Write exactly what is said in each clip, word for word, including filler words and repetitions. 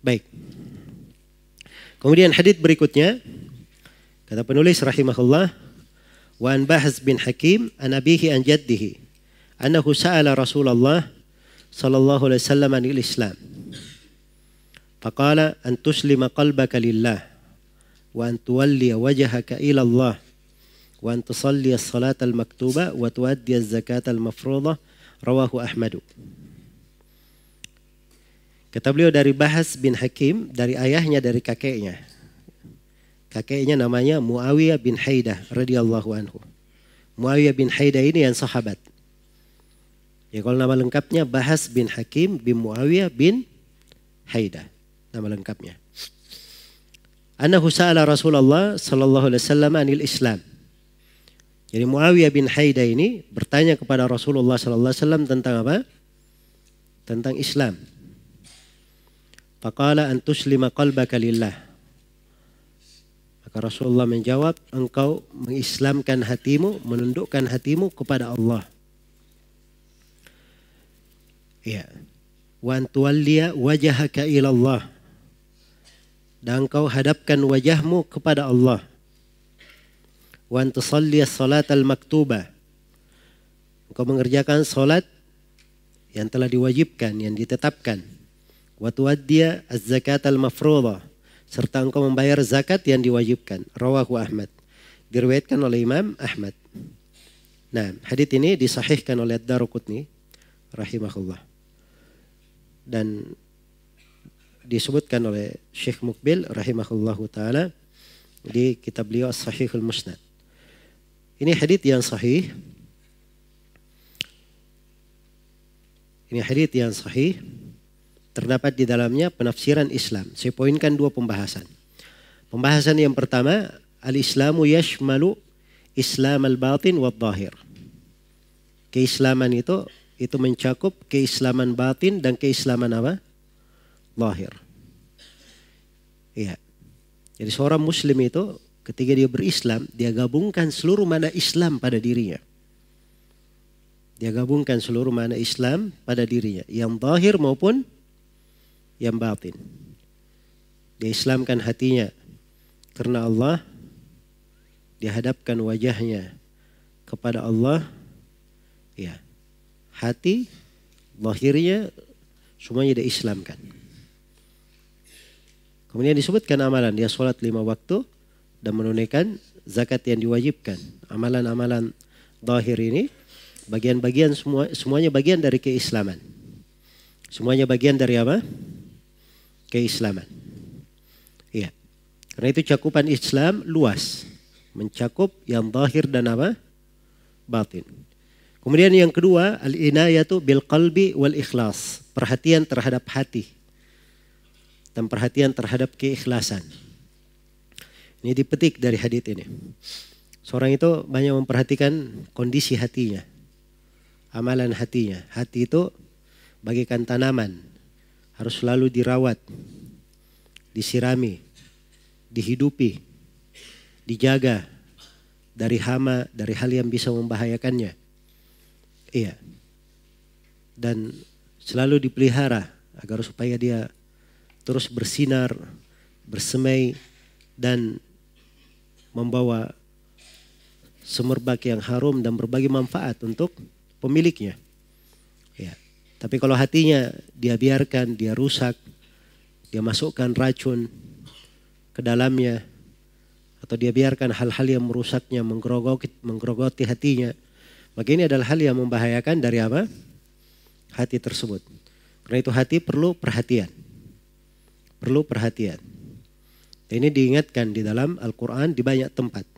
Baik. Kemudian hadits berikutnya, kata penulis rahimahullah, wa an Bahz bin Hakim an abihi an jaddihi annahu sa'ala Rasulullah sallallahu alaihi wasallam anil Islam. Faqala an tuslima qalbaka lillah wa an tuwalli wajhaka ila Allah wa an tusalli as-salata al-maktuba wa tuaddi az-zakata al-mafruḍah, rawahu Ahmad. Kata beliau dari Bahz bin Hakim, dari ayahnya, dari kakeknya. Kakeknya namanya Muawiyah bin Haidah radhiyallahu anhu. Muawiyah bin Haidah ini yang sahabat. Ya, kalau nama lengkapnya Bahz bin Hakim bin Muawiyah bin Haidah, nama lengkapnya. Annahu sa'ala Rasulullah sallallahu alaihi wasallam anil Islam. Jadi Muawiyah bin Haidah ini bertanya kepada Rasulullah sallallahu alaihi wasallam tentang apa? Tentang Islam. Faqala an tuslima qalbaka lillah. Maka Rasulullah menjawab, engkau mengislamkan hatimu, menundukkan hatimu kepada Allah. Ya. Wa an tuwalliya wajhaka ila Allah. Dan engkau hadapkan wajahmu kepada Allah. Wa an tusalli as-salata al-maktubah. Engkau mengerjakan salat yang telah diwajibkan, yang ditetapkan. Wa tuaddiya az-zakata al-mafruḍah. Serta engkau membayar zakat yang diwajibkan. Rawahu Ahmad. Diriwayatkan oleh Imam Ahmad. Nah, hadits ini disahihkan oleh Ad-Daruqutni rahimahullah. Dan disebutkan oleh Syekh Muqbil rahimahullahu taala di kitab beliau As-Sahihul Musnad. Ini hadits yang sahih. Ini hadits yang sahih. Terdapat di dalamnya penafsiran Islam. Saya poinkan dua pembahasan. Pembahasan yang pertama, al-Islamu yashmalu Islam al-batin wa dhahir. Keislaman itu itu mencakup keislaman batin dan keislaman apa? Lahir. Iya. Jadi seorang muslim itu ketika dia berislam, dia gabungkan seluruh makna Islam pada dirinya. Dia gabungkan seluruh makna Islam pada dirinya, yang zahir maupun yang batin. Dia islamkan hatinya karena Allah, dia hadapkan wajahnya kepada Allah. Ya. Hati, lahirnya semuanya dia islamkan. Kemudian disebutkan amalan, dia sholat lima waktu dan menunaikan zakat yang diwajibkan. Amalan-amalan zahir ini bagian-bagian semua, semuanya bagian dari keislaman. Semuanya bagian dari apa? Keislaman. Iya. Karena itu cakupan Islam luas, mencakup yang zahir dan apa? Batin. Kemudian yang kedua, al-inayatu bil qalbi wal ikhlas. Perhatian terhadap hati. Dan perhatian terhadap keikhlasan. Ini dipetik dari hadits ini. Seorang itu banyak memperhatikan kondisi hatinya. Amalan hatinya. Hati itu bagaikan tanaman. Harus selalu dirawat. Disirami. Dihidupi. Dijaga. Dari hama, dari hal yang bisa membahayakannya. Iya. Dan selalu dipelihara agar supaya dia terus bersinar, bersemai dan membawa semerbak yang harum dan berbagai manfaat untuk pemiliknya. Ya. Tapi kalau hatinya dia biarkan, dia rusak, dia masukkan racun ke dalamnya, atau dia biarkan hal-hal yang merusaknya, menggerogoti, menggerogoti hatinya, maka ini adalah hal yang membahayakan dari apa? Hati tersebut. Karena itu hati perlu perhatian. Perlu perhatian. Dan ini diingatkan di dalam Al-Quran di banyak tempat.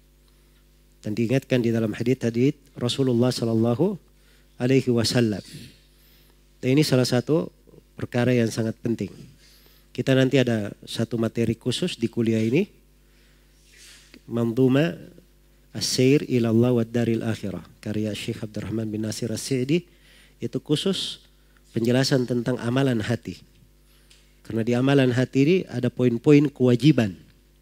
Dan diingatkan di dalam hadits-hadits Rasulullah Sallallahu Alaihi Wasallam. Dan ini salah satu perkara yang sangat penting. Kita nanti ada satu materi khusus di kuliah ini. Manduma As-Sair ilallah wa daril akhirah. Karya Syekh Abdurrahman bin Nasir As-Sa'di. Itu khusus penjelasan tentang amalan hati. Karena di amalan hati ini ada poin-poin kewajiban.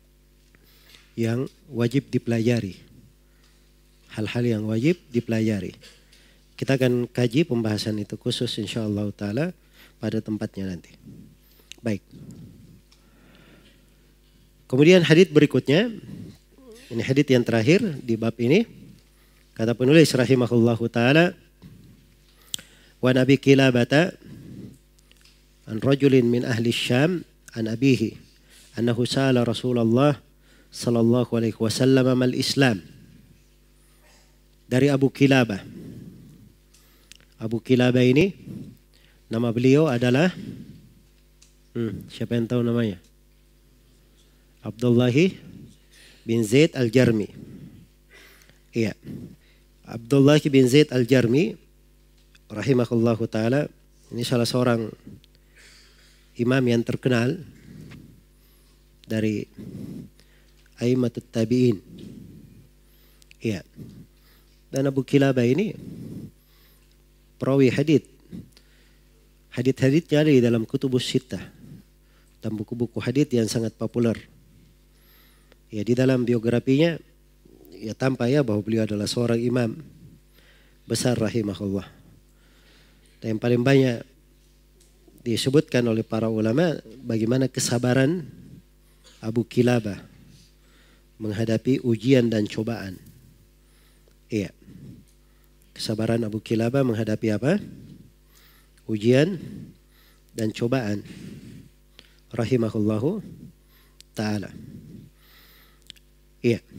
Yang wajib dipelajari. Hal-hal yang wajib dipelajari. Kita akan kaji pembahasan itu khusus insyaAllah ta'ala pada tempatnya nanti. Baik. Kemudian hadits berikutnya, ini hadits yang terakhir di bab ini. Kata penulis rahimahullahu taala, wa Nabi Kilabata an rajulin min ahli Syam an abihi annahu sa'ala Rasulullah sallallahu alaihi wasallam mal Islam. Dari Abu Kilabah. Abu Kilabah ini nama beliau adalah hmm, siapa yang tahu namanya? Abdullah bin Zaid Al-Jarmi. Iya. Abdullah bin Zaid Al-Jarmi rahimahullahu taala, ini salah seorang imam yang terkenal dari A'immatut Tabi'in. Iya. Dan Abu Kilabah ini perawi hadits. Hadits-haditsnya ada di dalam Kutubus Sittah dan buku-buku hadits yang sangat populer. Ya, di dalam biografinya ya tampak ya bahwa beliau adalah seorang imam besar rahimahullah. Dan yang paling banyak disebutkan oleh para ulama bagaimana kesabaran Abu Kilabah menghadapi ujian dan cobaan. Iya. Kesabaran Abu Kilabah menghadapi apa? Ujian dan cobaan. Rahimahullahu ta'ala. Iya.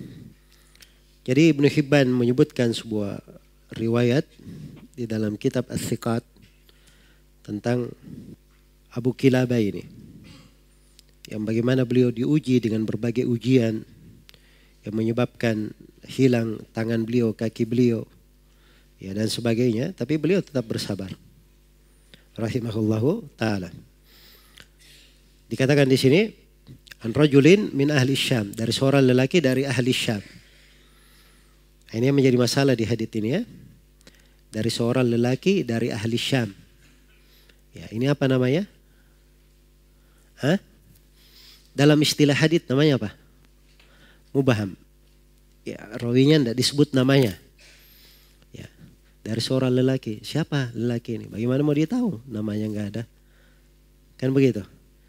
Jadi Ibnu Hibban menyebutkan sebuah riwayat di dalam kitab As-Siqat tentang Abu Kilabah ini. Yang bagaimana beliau diuji dengan berbagai ujian yang menyebabkan hilang tangan beliau, kaki beliau, ya dan sebagainya. Tapi beliau tetap bersabar. Rahimahullahu ta'ala. Dikatakan di sini, an rajulin min ahli Syam, dari seorang lelaki dari ahli Syam. Ini yang menjadi masalah di hadits ini ya. Dari seorang lelaki dari ahli Syam. Ya, ini apa namanya? Hah? Dalam istilah hadits namanya apa? Mubaham. Ya, rawinya tidak disebut namanya. Ya, dari seorang lelaki. Siapa lelaki ini? Bagaimana mau dia tahu? Namanya nggak ada. Kan begitu.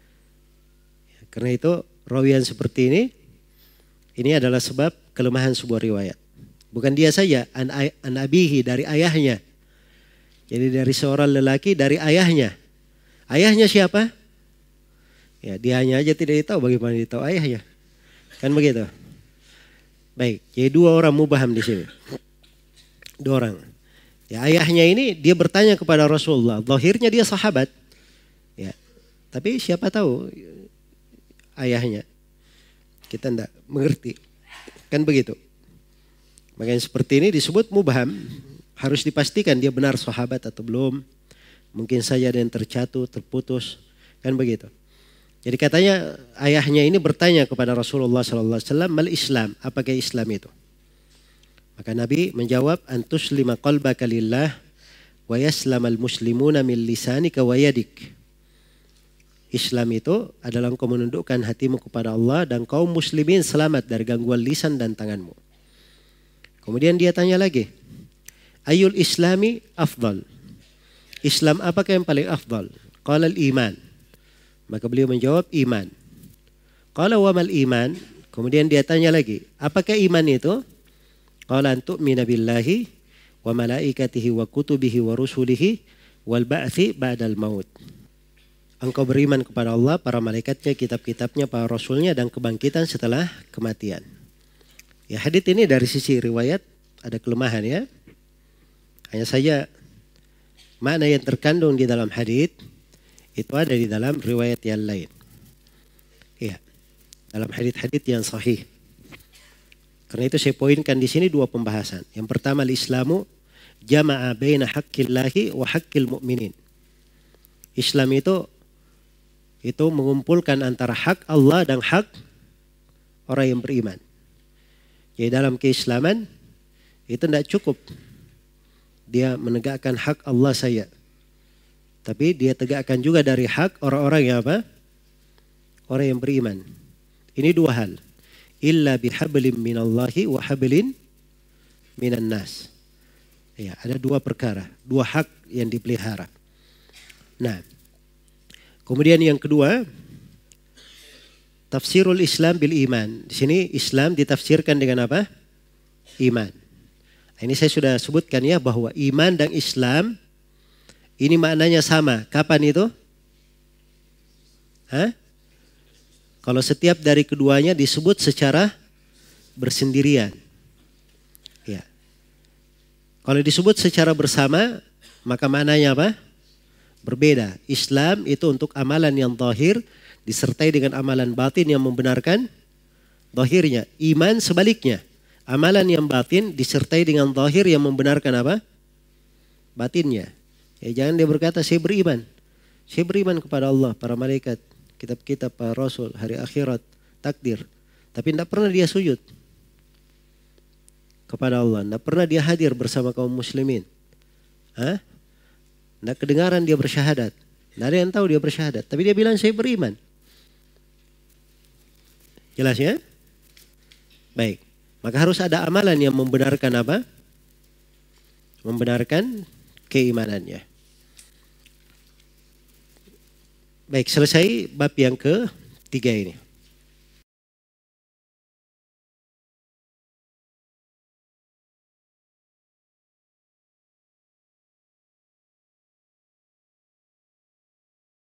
Ya, karena itu rawian seperti ini, ini adalah sebab kelemahan sebuah riwayat. Bukan dia saja, an, an abihi, dari ayahnya. Jadi dari seorang lelaki dari ayahnya. Ayahnya siapa? Ya, dia hanya aja tidak tahu bagaimana dia tahu ayahnya. Kan begitu. Baik, jadi dua orang mubaham di sini. Dua orang. Ya, ayahnya ini dia bertanya kepada Rasulullah. Zahirnya dia sahabat. Ya, tapi siapa tahu ayahnya. Kita tidak mengerti. Kan begitu. Makanya seperti ini disebut mubaham. Harus dipastikan dia benar sahabat atau belum. Mungkin saja ada yang tercatuh, terputus. Kan begitu. Jadi katanya ayahnya ini bertanya kepada Rasulullah sallallahu alaihi wasallam, mal Islam, apakah Islam itu? Maka Nabi menjawab, antus lima qalbaka lillah wa yaslamal muslimuna min lisanika wa yadik. Islam itu adalah engkau menundukkan hatimu kepada Allah dan kaum muslimin selamat dari gangguan lisan dan tanganmu. Kemudian dia tanya lagi, ayul islami afdal? Islam apakah yang paling afdal? Qala al-iman. Maka beliau menjawab iman. Qala wa mal iman? Kemudian dia tanya lagi, apakah iman itu? Qala an tu'mina billahi wa malaikatihi wa kutubihi wa rusulihi wal ba'thi ba'dal maut. Engkau beriman kepada Allah, para malaikatnya, kitab-kitabnya, para rasulnya dan kebangkitan setelah kematian. Ya, hadits ini dari sisi riwayat ada kelemahan ya. Hanya saja makna yang terkandung di dalam hadits itu ada di dalam riwayat yang lain. Iya. Dalam hadits-hadits yang sahih. Karena itu saya poinkan di sini dua pembahasan. Yang pertama, al-Islamu jama'a baina haqqillahi wa haqqil mu'minin. Islam itu itu mengumpulkan antara hak Allah dan hak orang yang beriman. Jadi dalam keislaman itu tidak cukup dia menegakkan hak Allah saja. Tapi dia tegakkan juga dari hak orang-orang yang apa? Orang yang beriman. Ini dua hal. Illa bihablim minallahi wa hablin minan nas. Ya, ada dua perkara, dua hak yang dipelihara. Nah, Kemudian yang kedua, tafsirul Islam bil iman. Di sini Islam ditafsirkan dengan apa? Iman. Ini saya sudah sebutkan ya bahwa iman dan Islam ini maknanya sama. Kapan itu? Hah? Kalau setiap dari keduanya disebut secara bersendirian. Ya. Kalau disebut secara bersama, maka maknanya apa? Berbeda. Islam itu untuk amalan yang zahir disertai dengan amalan batin yang membenarkan zahirnya. Iman sebaliknya. Amalan yang batin disertai dengan zahir yang membenarkan apa? Batinnya. Ya, jangan dia berkata saya beriman. Saya beriman kepada Allah, para malaikat, kitab-kitab, para rasul, hari akhirat, takdir. Tapi tidak pernah dia sujud kepada Allah. Tidak pernah dia hadir bersama kaum muslimin. Hah? Tidak kedengaran dia bersyahadat. Tidak ada yang tahu dia bersyahadat. Tapi dia bilang saya beriman. Jelas ya? Baik. Maka harus ada amalan yang membenarkan apa? Membenarkan keimanannya. Baik, selesai bab yang ketiga ini.